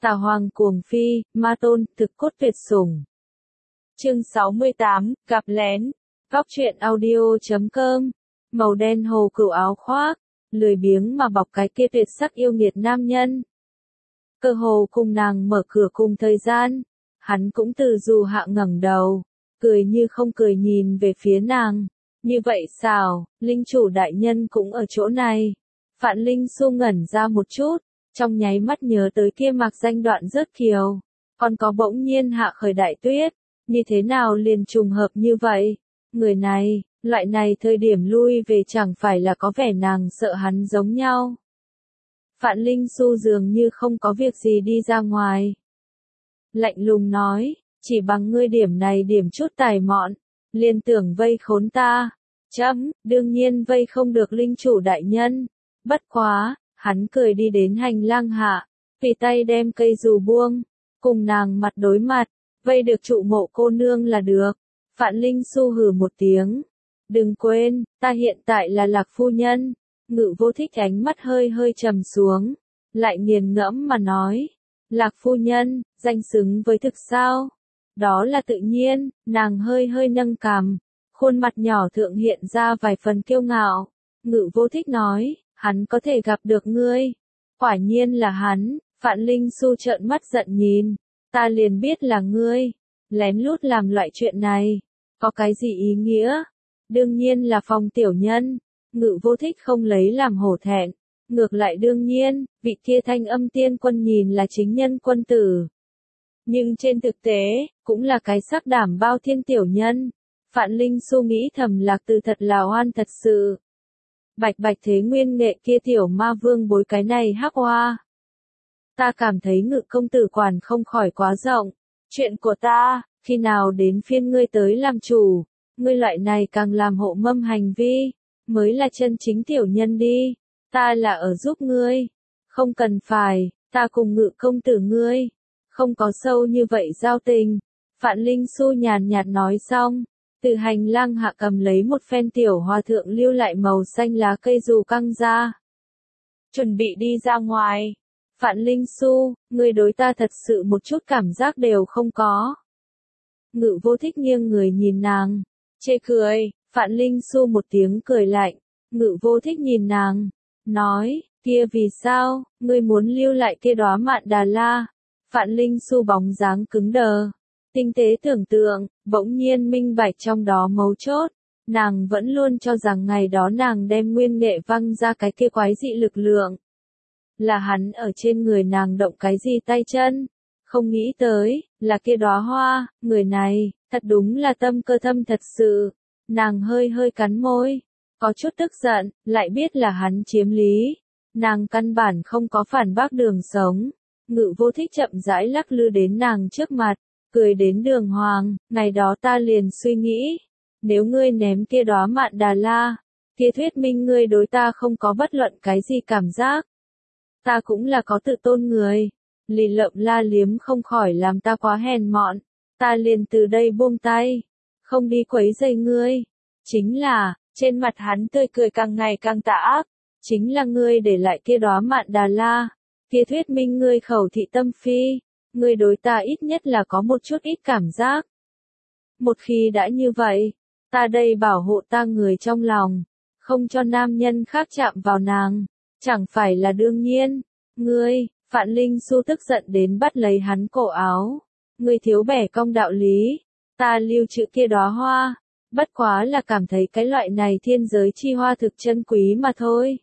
Tà Hoàng cuồng phi, ma tôn, thực cốt tuyệt sủng. Chương 68, gặp lén. Góc truyện audio.com. Màu đen hồ cửu áo khoác, lười biếng mà bọc cái kia tuyệt sắc yêu nghiệt nam nhân. Cơ hồ cùng nàng mở cửa cùng thời gian, hắn cũng từ dù hạ ngẩng đầu, cười như không cười nhìn về phía nàng. Như vậy sao, linh chủ đại nhân cũng ở chỗ này. Phạn Linh Xu ngẩn ra một chút, trong nháy mắt nhớ tới kia mạc danh đoạn rớt kiều. Còn có bỗng nhiên hạ khởi đại tuyết, như thế nào liền trùng hợp như vậy? Người này, loại này thời điểm lui về chẳng phải là có vẻ nàng sợ hắn giống nhau. Phạn Linh Xu dường như không có việc gì đi ra ngoài. Lạnh lùng nói, chỉ bằng ngươi điểm này điểm chút tài mọn, liền tưởng vây khốn ta. Chấm, đương nhiên vây không được linh chủ đại nhân. Bất quá, hắn cười đi đến hành lang hạ, tùy tay đem cây dù buông, cùng nàng mặt đối mặt, vây được trụ mộ cô nương là được. Phạn Linh Xu hừ một tiếng. Đừng quên, ta hiện tại là Lạc phu nhân. Ngự Vô Thích ánh mắt hơi hơi trầm xuống, lại nghiền ngẫm mà nói. Lạc phu nhân, danh xứng với thực sao? Đó là tự nhiên, nàng hơi hơi nâng cằm, khuôn mặt nhỏ thượng hiện ra vài phần kiêu ngạo. Ngự Vô Thích nói, hắn có thể gặp được ngươi. Quả nhiên là hắn. Phạn Linh Xu trợn mắt giận nhìn. Ta liền biết là ngươi. Lén lút làm loại chuyện này. Có cái gì ý nghĩa? Đương nhiên là Phong tiểu nhân. Ngự Vô Thích không lấy làm hổ thẹn. Ngược lại đương nhiên, vị kia Thanh Âm Tiên Quân nhìn là chính nhân quân tử. Nhưng trên thực tế, cũng là cái sắc đảm bao thiên tiểu nhân. Phạn Linh Xu nghĩ thầm Lạc Từ thật là oan thật sự. Bạch Bạch Thế Nguyên Nghệ kia tiểu ma vương bối cái này hắc hoa. Ta cảm thấy Ngự công tử quản không khỏi quá rộng. Chuyện của ta, khi nào đến phiên ngươi tới làm chủ, ngươi loại này càng làm hộ mâm hành vi, mới là chân chính tiểu nhân đi. Ta là ở giúp ngươi. Không cần phải, ta cùng Ngự công tử ngươi. Không có sâu như vậy giao tình. Phạn Linh Xu nhàn nhạt nói xong. Từ hành lang hạ cầm lấy một phen tiểu hòa thượng lưu lại màu xanh lá cây dù căng ra. Chuẩn bị đi ra ngoài. Phạn Linh Xu, ngươi đối ta thật sự một chút cảm giác đều không có. Ngự Vô Thích nghiêng người nhìn nàng. Chê cười. Phạn Linh Xu một tiếng cười lạnh. Ngự Vô Thích nhìn nàng. Nói, kia vì sao, ngươi muốn lưu lại kia đóa Mạn Đà La. Phạn Linh Xu bóng dáng cứng đờ. Tinh tế tưởng tượng, bỗng nhiên minh bạch trong đó mấu chốt. Nàng vẫn luôn cho rằng ngày đó nàng đem nguyên nghệ văng ra cái kia quái dị lực lượng. Là hắn ở trên người nàng động cái gì tay chân. Không nghĩ tới, là kia đóa hoa, người này, thật đúng là tâm cơ thâm thật sự. Nàng hơi hơi cắn môi. Có chút tức giận, lại biết là hắn chiếm lý. Nàng căn bản không có phản bác đường sống. Ngự Vô Thích chậm rãi lắc lư đến nàng trước mặt. Cười đến đường hoàng, ngày đó ta liền suy nghĩ, nếu ngươi ném kia đóa Mạn Đà La, kia thuyết minh ngươi đối ta không có bất luận cái gì cảm giác. Ta cũng là có tự tôn người, lì lợm la liếm không khỏi làm ta quá hèn mọn, ta liền từ đây buông tay, không đi quấy rầy ngươi. Chính là, trên mặt hắn tươi cười càng ngày càng tà ác, chính là ngươi để lại kia đóa Mạn Đà La, kia thuyết minh ngươi khẩu thị tâm phi. Ngươi đối ta ít nhất là có một chút ít cảm giác. Một khi đã như vậy, ta đây bảo hộ ta người trong lòng, không cho nam nhân khác chạm vào nàng, chẳng phải là đương nhiên. Ngươi, Phạn Linh Xu tức giận đến bắt lấy hắn cổ áo. Ngươi thiếu bẻ cong đạo lý, ta lưu trữ kia đóa hoa, bất quá là cảm thấy cái loại này thiên giới chi hoa thực chân quý mà thôi.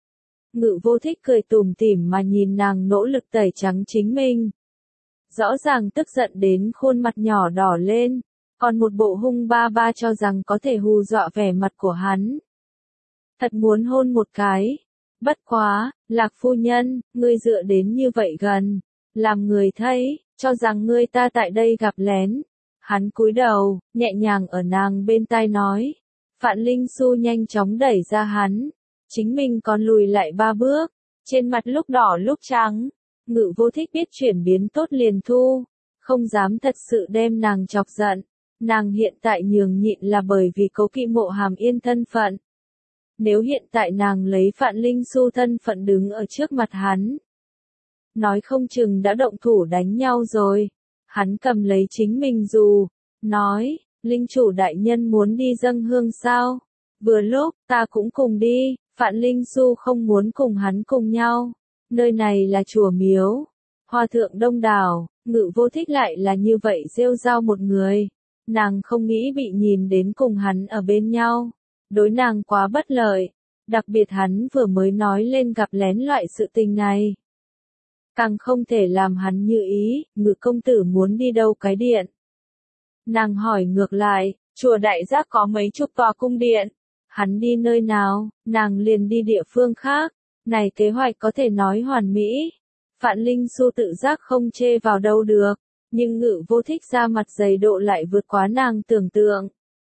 Ngự Vô Thích cười tủm tỉm mà nhìn nàng nỗ lực tẩy trắng chính mình. Rõ ràng tức giận đến khuôn mặt nhỏ đỏ lên, còn một bộ hung ba ba cho rằng có thể hù dọa vẻ mặt của hắn. Thật muốn hôn một cái. Bất quá, Lạc phu nhân, ngươi dựa đến như vậy gần, làm người thấy, cho rằng ngươi ta tại đây gặp lén. Hắn cúi đầu, nhẹ nhàng ở nàng bên tai nói. Phạn Linh Xu nhanh chóng đẩy ra hắn, chính mình còn lùi lại 3 bước, trên mặt lúc đỏ lúc trắng. Ngự Vô Thích biết chuyển biến tốt liền thu, không dám thật sự đem nàng chọc giận. Nàng hiện tại nhường nhịn là bởi vì cố kỵ Mộ Hàm Yên thân phận. Nếu hiện tại nàng lấy Phạn Linh Xu thân phận đứng ở trước mặt hắn, nói không chừng đã động thủ đánh nhau rồi. Hắn cầm lấy chính mình dù, nói, linh chủ đại nhân muốn đi dâng hương sao? Vừa lúc, ta cũng cùng đi, Phạn Linh Xu không muốn cùng hắn cùng nhau. Nơi này là chùa miếu, hòa thượng đông đảo, Ngự Vô Thích lại là như vậy rêu rao một người. Nàng không nghĩ bị nhìn đến cùng hắn ở bên nhau. Đối nàng quá bất lợi, đặc biệt hắn vừa mới nói lên gặp lén loại sự tình này. Càng không thể làm hắn như ý, Ngự công tử muốn đi đâu cái điện. Nàng hỏi ngược lại, chùa Đại Giác có mấy chục tòa cung điện. Hắn đi nơi nào, nàng liền đi địa phương khác. Này kế hoạch có thể nói hoàn mỹ. Phạn Linh Xu tự giác không chê vào đâu được. Nhưng Ngự Vô Thích ra mặt dày độ lại vượt quá nàng tưởng tượng.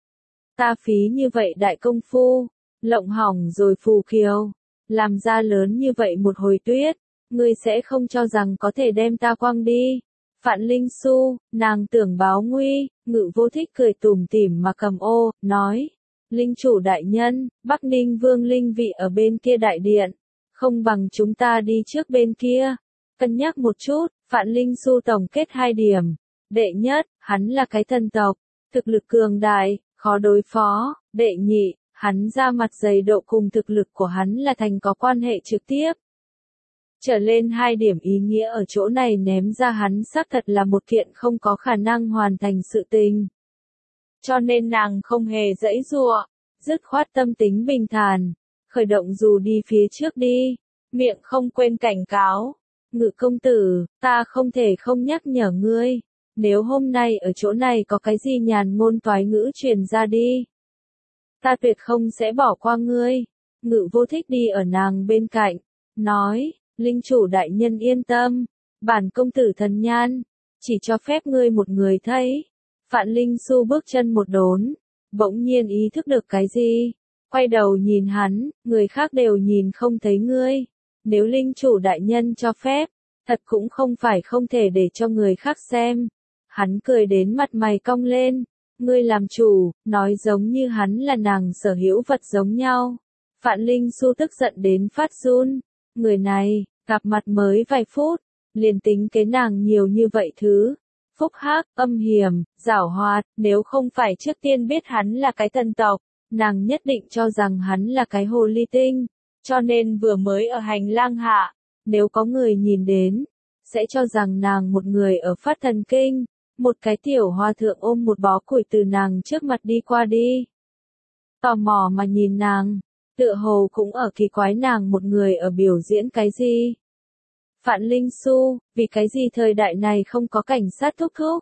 Ta phí như vậy đại công phu, lộng hỏng rồi phù kiều, làm ra lớn như vậy một hồi tuyết, ngươi sẽ không cho rằng có thể đem ta quăng đi. Phạn Linh Xu, nàng tưởng báo nguy, Ngự Vô Thích cười tủm tỉm mà cầm ô, nói, linh chủ đại nhân, Bắc Ninh Vương linh vị ở bên kia đại điện, không bằng chúng ta đi trước bên kia. Cân nhắc một chút, Phạn Linh Xu tổng kết 2 điểm. Đệ nhất, hắn là cái thần tộc, thực lực cường đại, khó đối phó. Đệ nhị, hắn ra mặt dày độ cùng thực lực của hắn là thành có quan hệ trực tiếp. Trở lên 2 điểm ý nghĩa ở chỗ này ném ra hắn xác thật là một kiện không có khả năng hoàn thành sự tình. Cho nên nàng không hề giãy giụa, dứt khoát tâm tính bình thản, khởi động dù đi phía trước đi, miệng không quên cảnh cáo. Ngự công tử, ta không thể không nhắc nhở ngươi, nếu hôm nay ở chỗ này có cái gì nhàn ngôn toái ngữ truyền ra đi, ta tuyệt không sẽ bỏ qua ngươi. Ngự Vô Thích đi ở nàng bên cạnh, nói, linh chủ đại nhân yên tâm, bản công tử thần nhan, chỉ cho phép ngươi một người thấy. Phạn Linh Xu bước chân một đốn, bỗng nhiên ý thức được cái gì, quay đầu nhìn hắn, người khác đều nhìn không thấy ngươi. Nếu linh chủ đại nhân cho phép, thật cũng không phải không thể để cho người khác xem. Hắn cười đến mặt mày cong lên, ngươi làm chủ, nói giống như hắn là nàng sở hữu vật giống nhau. Phạn Linh Xu tức giận đến phát run, người này, gặp mặt mới vài phút, liền tính kế nàng nhiều như vậy thứ. Phúc hắc, âm hiểm, giảo hoạt, nếu không phải trước tiên biết hắn là cái thần tộc, nàng nhất định cho rằng hắn là cái hồ ly tinh. Cho nên vừa mới ở hành lang hạ, nếu có người nhìn đến, sẽ cho rằng nàng một người ở phát thần kinh, một cái tiểu hòa thượng ôm một bó củi từ nàng trước mặt đi qua đi. Tò mò mà nhìn nàng, tựa hồ cũng ở kỳ quái nàng một người ở biểu diễn cái gì. Phạn Linh Xu, vì cái gì thời đại này không có cảnh sát thúc thúc?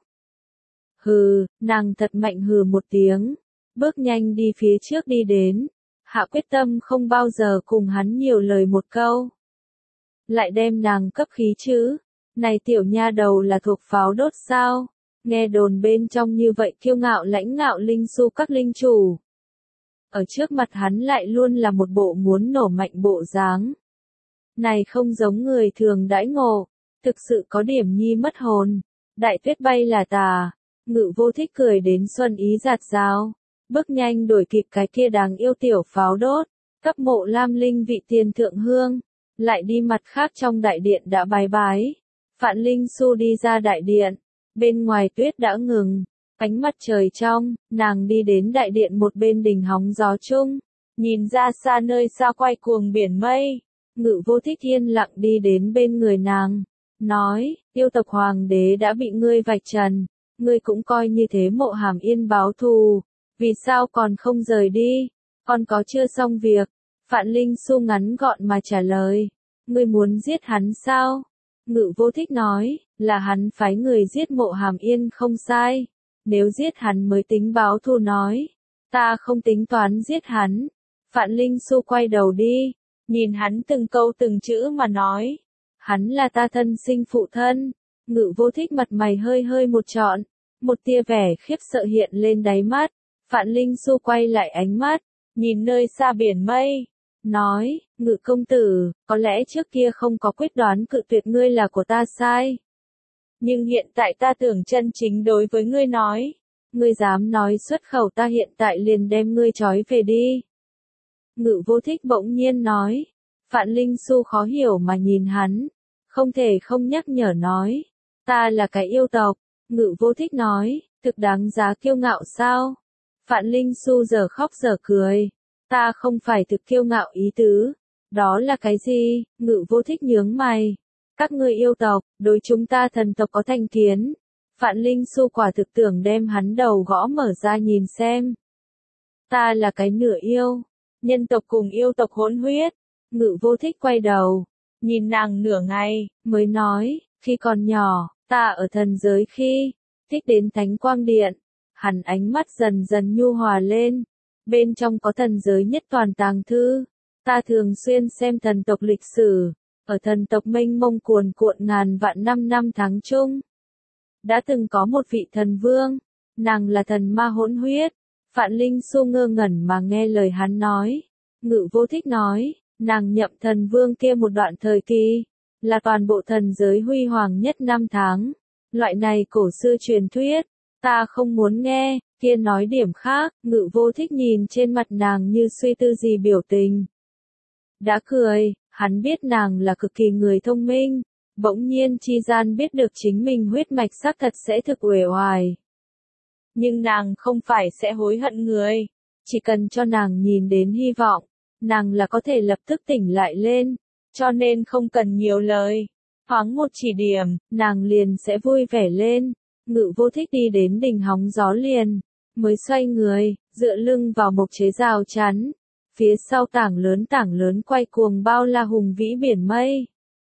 Hừ, nàng thật mạnh hừ một tiếng, bước nhanh đi phía trước đi đến. Hạ quyết tâm không bao giờ cùng hắn nhiều lời một câu. Lại đem nàng cấp khí chứ. Này tiểu nha đầu là thuộc pháo đốt sao? Nghe đồn bên trong như vậy kiêu ngạo lãnh ngạo Linh Xu các linh chủ. Ở trước mặt hắn lại luôn là một bộ muốn nổ mạnh bộ dáng. Này không giống người thường đãi ngộ, thực sự có điểm nhi mất hồn. Đại tuyết bay là tà, Ngự Vô Thích cười đến xuân ý giạt rào. Bước nhanh đuổi kịp cái kia đáng yêu tiểu pháo đốt, cấp Mộ Lam Linh vị tiền thượng hương, lại đi mặt khác trong đại điện đã bái bái. Phạn Linh Xu đi ra đại điện, bên ngoài tuyết đã ngừng, ánh mặt trời trong, nàng đi đến đại điện một bên đỉnh hóng gió chung, nhìn ra xa nơi xa quay cuồng biển mây. Ngự Vô Thích yên lặng đi đến bên người nàng, nói, yêu tộc hoàng đế đã bị ngươi vạch trần, ngươi cũng coi như thế Mộ Hàm Yên báo thù. Vì sao còn không rời đi? Còn có chưa xong việc? Phạn Linh Xu ngắn gọn mà trả lời. Ngươi muốn giết hắn sao? Ngự Vô Thích nói, là hắn phái người giết Mộ Hàm Yên không sai. Nếu giết hắn mới tính báo thù nói. Ta không tính toán giết hắn. Phạn Linh Xu quay đầu đi, nhìn hắn từng câu từng chữ mà nói. Hắn là ta thân sinh phụ thân. Ngự Vô Thích mặt mày hơi hơi một trọn, một tia vẻ khiếp sợ hiện lên đáy mắt. Phạn Linh Xu quay lại ánh mắt, nhìn nơi xa biển mây, nói, Ngự công tử, có lẽ trước kia không có quyết đoán cự tuyệt ngươi là của ta sai. Nhưng hiện tại ta tưởng chân chính đối với ngươi nói, ngươi dám nói xuất khẩu ta hiện tại liền đem ngươi trói về đi. Ngự Vô Thích bỗng nhiên nói, Phạn Linh Xu khó hiểu mà nhìn hắn, không thể không nhắc nhở nói. Ta là cái yêu tộc. Ngự Vô Thích nói, thực đáng giá kiêu ngạo sao? Phạn Linh Xu giờ khóc giờ cười. Ta không phải thực kiêu ngạo ý tứ. Đó là cái gì? Ngự Vô Thích nhướng mày. Các ngươi yêu tộc, đối chúng ta thần tộc có thành kiến. Phạn Linh Xu quả thực tưởng đem hắn đầu gõ mở ra nhìn xem. Ta là cái nửa yêu. Nhân tộc cùng yêu tộc hỗn huyết. Ngự Vô Thích quay đầu. Nhìn nàng nửa ngày, mới nói, khi còn nhỏ, ta ở thần giới khi, thích đến Thánh Quang Điện. Hắn ánh mắt dần dần nhu hòa lên. Bên trong có thần giới nhất toàn tàng thư. Ta thường xuyên xem thần tộc lịch sử. Ở thần tộc mênh mông cuồn cuộn ngàn vạn năm tháng chung. Đã từng có một vị thần vương. Nàng là thần ma hỗn huyết. Phạn Linh Xu ngơ ngẩn mà nghe lời hắn nói. Ngự Vô Thích nói, nàng nhậm thần vương kia một đoạn thời kỳ. Là toàn bộ thần giới huy hoàng nhất năm tháng. Loại này cổ xưa truyền thuyết. Ta không muốn nghe, kia nói điểm khác. Ngự Vô Thích nhìn trên mặt nàng như suy tư gì biểu tình. Đã cười, hắn biết nàng là cực kỳ người thông minh. Bỗng nhiên chi gian biết được chính mình huyết mạch xác thật sẽ thực uể oải. Nhưng nàng không phải sẽ hối hận người. Chỉ cần cho nàng nhìn đến hy vọng, nàng là có thể lập tức tỉnh lại lên. Cho nên không cần nhiều lời. Thoáng một chỉ điểm, nàng liền sẽ vui vẻ lên. Ngự Vô Thích đi đến đỉnh hóng gió liền. Mới xoay người, dựa lưng vào một chế rào chắn. Phía sau tảng lớn quay cuồng bao la hùng vĩ biển mây.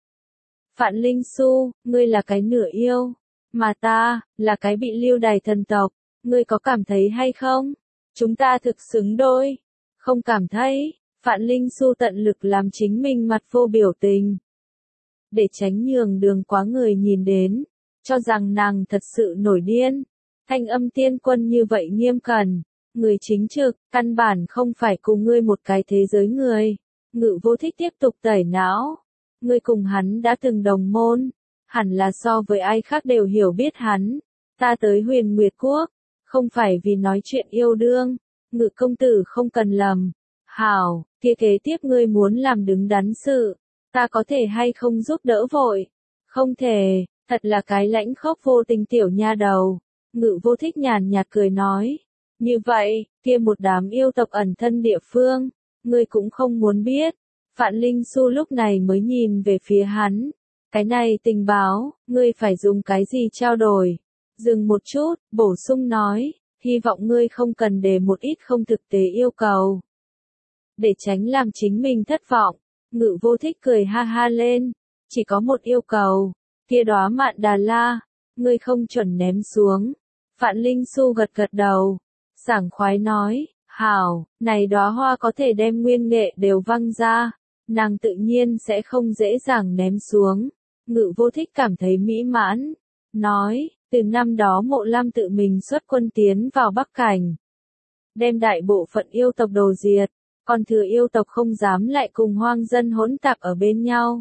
Phạn Linh Xu, ngươi là cái nửa yêu. Mà ta, là cái bị lưu đày thần tộc. Ngươi có cảm thấy hay không? Chúng ta thực xứng đôi. Không cảm thấy. Phạn Linh Xu tận lực làm chính mình mặt vô biểu tình. Để tránh nhường đường quá người nhìn đến. Cho rằng nàng thật sự nổi điên. Thanh âm tiên quân như vậy nghiêm cẩn. Người chính trực, căn bản không phải cùng ngươi một cái thế giới người. Ngự Vô Thích tiếp tục tẩy não. Ngươi cùng hắn đã từng đồng môn. Hẳn là so với ai khác đều hiểu biết hắn. Ta tới Huyền Nguyệt Quốc. Không phải vì nói chuyện yêu đương. Ngự công tử không cần lầm. Hảo, kia kế tiếp ngươi muốn làm đứng đắn sự. Ta có thể hay không giúp đỡ vội? Không thể, thật là cái lãnh khốc vô tình tiểu nha đầu. Ngự Vô Thích nhàn nhạt cười nói. Như vậy, kia một đám yêu tộc ẩn thân địa phương, ngươi cũng không muốn biết. Phạn Linh Xu lúc này mới nhìn về phía hắn. Cái này tình báo, ngươi phải dùng cái gì trao đổi? Dừng một chút, bổ sung nói, hy vọng ngươi không cần để một ít không thực tế yêu cầu. Để tránh làm chính mình thất vọng, Ngự Vô Thích cười ha ha lên. Chỉ có một yêu cầu, kia đóa Mạn Đà La, ngươi không chuẩn ném xuống. Phạn Linh Xu gật gật đầu. Sảng khoái nói, hảo, này đóa hoa có thể đem nguyên nghệ đều văng ra, nàng tự nhiên sẽ không dễ dàng ném xuống. Ngự Vô Thích cảm thấy mỹ mãn, nói, từ năm đó Mộ Lam tự mình xuất quân tiến vào Bắc Cảnh, đem đại bộ phận yêu tộc đồ diệt, còn thừa yêu tộc không dám lại cùng hoang dân hỗn tạp ở bên nhau.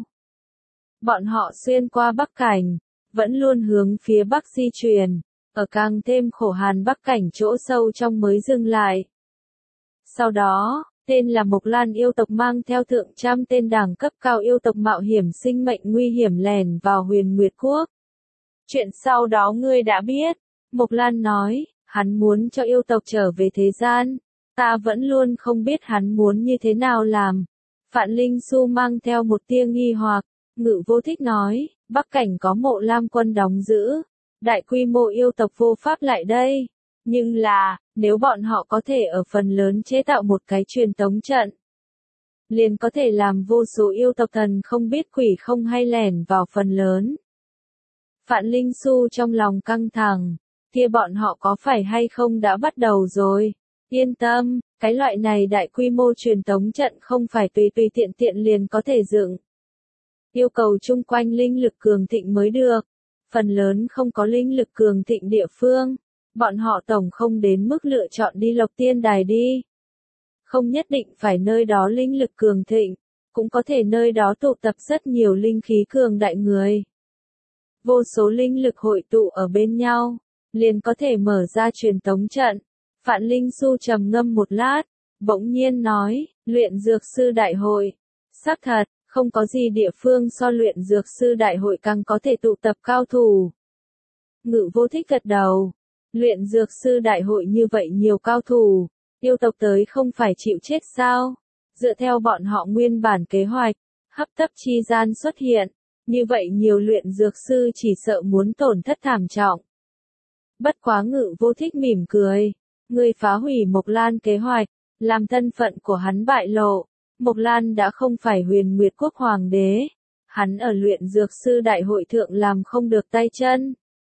Bọn họ xuyên qua Bắc Cảnh, vẫn luôn hướng phía Bắc di chuyển. Ở càng thêm khổ hàn Bắc Cảnh chỗ sâu trong mới dừng lại. Sau đó, tên là Mộc Lan yêu tộc mang theo thượng trăm tên đẳng cấp cao yêu tộc mạo hiểm sinh mệnh nguy hiểm lẻn vào Huyền Nguyệt Quốc. Chuyện sau đó ngươi đã biết. Mộc Lan nói, hắn muốn cho yêu tộc trở về thế gian. Ta vẫn luôn không biết hắn muốn như thế nào làm. Phạn Linh Xu mang theo một tia nghi hoặc. Ngự Vô Thích nói, Bắc Cảnh có Mộ Lam quân đóng giữ. Đại quy mô yêu tộc vô pháp lại đây. Nhưng là, nếu bọn họ có thể ở phần lớn chế tạo một cái truyền tống trận, liền có thể làm vô số yêu tộc thần không biết quỷ không hay lẻn vào phần lớn. Phạn Linh Xu trong lòng căng thẳng, kia bọn họ có phải hay không đã bắt đầu rồi? Yên tâm, cái loại này đại quy mô truyền tống trận không phải tùy tùy tiện tiện liền có thể dựng. Yêu cầu chung quanh linh lực cường thịnh mới được. Phần lớn không có linh lực cường thịnh địa phương, bọn họ tổng không đến mức lựa chọn đi Lộc Tiên Đài đi. Không nhất định phải nơi đó linh lực cường thịnh, cũng có thể nơi đó tụ tập rất nhiều linh khí cường đại người. Vô số linh lực hội tụ ở bên nhau, liền có thể mở ra truyền tống trận. Phạn Linh Xu trầm ngâm một lát, bỗng nhiên nói, luyện dược sư đại hội. Xác thật, Không có gì địa phương so luyện dược sư đại hội càng có thể tụ tập cao thủ. Ngự Vô Thích gật đầu. Luyện dược sư đại hội như vậy nhiều cao thủ, yêu tộc tới không phải chịu chết sao? Dựa theo bọn họ nguyên bản kế hoạch, hấp tấp chi gian xuất hiện, như vậy nhiều luyện dược sư chỉ sợ muốn tổn thất thảm trọng. Bất quá Ngự Vô Thích mỉm cười, người phá hủy Mộc Lan kế hoạch, làm thân phận của hắn bại lộ. Mộc Lan đã không phải Huyền Nguyệt Quốc hoàng đế, hắn ở luyện dược sư đại hội thượng làm không được tay chân.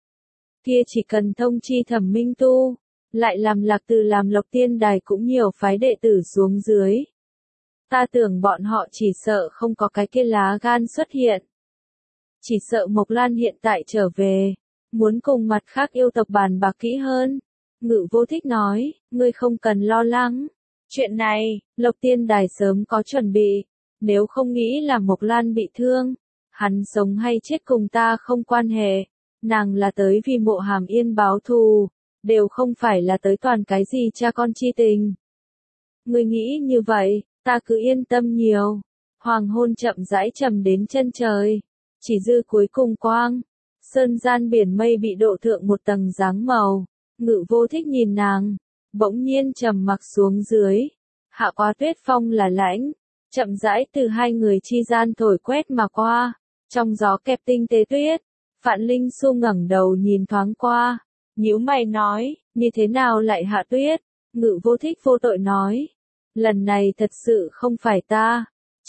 Kia chỉ cần thông chi Thẩm Minh Tu, lại làm Lạc Từ làm Lộc Tiên Đài cũng nhiều phái đệ tử xuống dưới. Ta tưởng bọn họ chỉ sợ không có cái kia lá gan xuất hiện. Chỉ sợ Mộc Lan hiện tại trở về, muốn cùng mặt khác yêu tộc bàn bạc kỹ hơn. Ngự Vô Thích nói, ngươi không cần lo lắng. Chuyện này, Lộc Tiên Đài sớm có chuẩn bị. Nếu không nghĩ là Mộc Lan bị thương, hắn sống hay chết cùng ta không quan hệ. Nàng là tới vì Mộ Hàm Yên báo thù, đều không phải là tới toàn cái gì cha con chi tình. Ngươi nghĩ như vậy, ta cứ yên tâm nhiều. Hoàng hôn chậm rãi trầm đến chân trời, chỉ dư cuối cùng quang. Sơn gian biển mây bị độ thượng một tầng dáng màu. Ngự Vô Thích nhìn nàng, bỗng nhiên trầm mặc xuống dưới. Hạ quá tuyết phong là lãnh, chậm rãi từ hai người chi gian thổi quét mà qua, trong gió kẹp tinh tế tuyết. Phạn Linh Xu ngẩng đầu nhìn thoáng qua, nhíu mày nói, như thế nào lại hạ tuyết? Ngự Vô Thích vô tội nói, lần này thật sự không phải ta,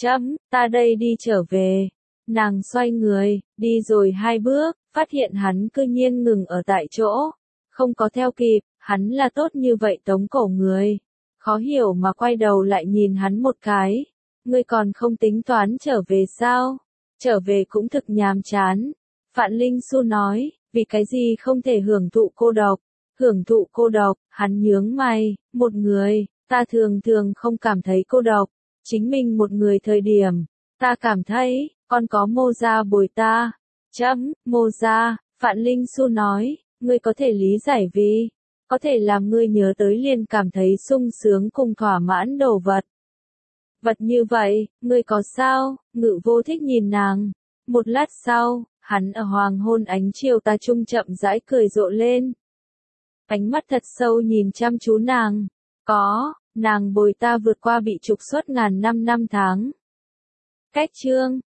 ta đây đi trở về. Nàng xoay người, đi rồi 2 bước, phát hiện hắn cư nhiên ngừng ở tại chỗ, không có theo kịp, hắn là tốt như vậy tống cổ người. Khó hiểu mà quay đầu lại nhìn hắn một cái, ngươi còn không tính toán trở về sao? Trở về cũng thực nhàm chán. Phạn Linh Xu nói, vì cái gì không thể hưởng thụ cô độc? Hưởng thụ cô độc, hắn nhướng mày, một người, ta thường thường không cảm thấy cô độc. Chính mình một người thời điểm, ta cảm thấy, còn có Mô Gia bồi ta. Mô Gia, Phạn Linh Xu nói, ngươi có thể lý giải vì, có thể làm ngươi nhớ tới liền cảm thấy sung sướng cùng thỏa mãn đồ vật. Vật như vậy, ngươi có sao? Ngự Vô Thích nhìn nàng. Một lát sau, hắn ở hoàng hôn ánh chiều tà trung chậm rãi cười rộ lên. Ánh mắt thật sâu nhìn chăm chú nàng. Có, nàng bồi ta vượt qua bị trục xuất ngàn năm năm tháng. Cách chương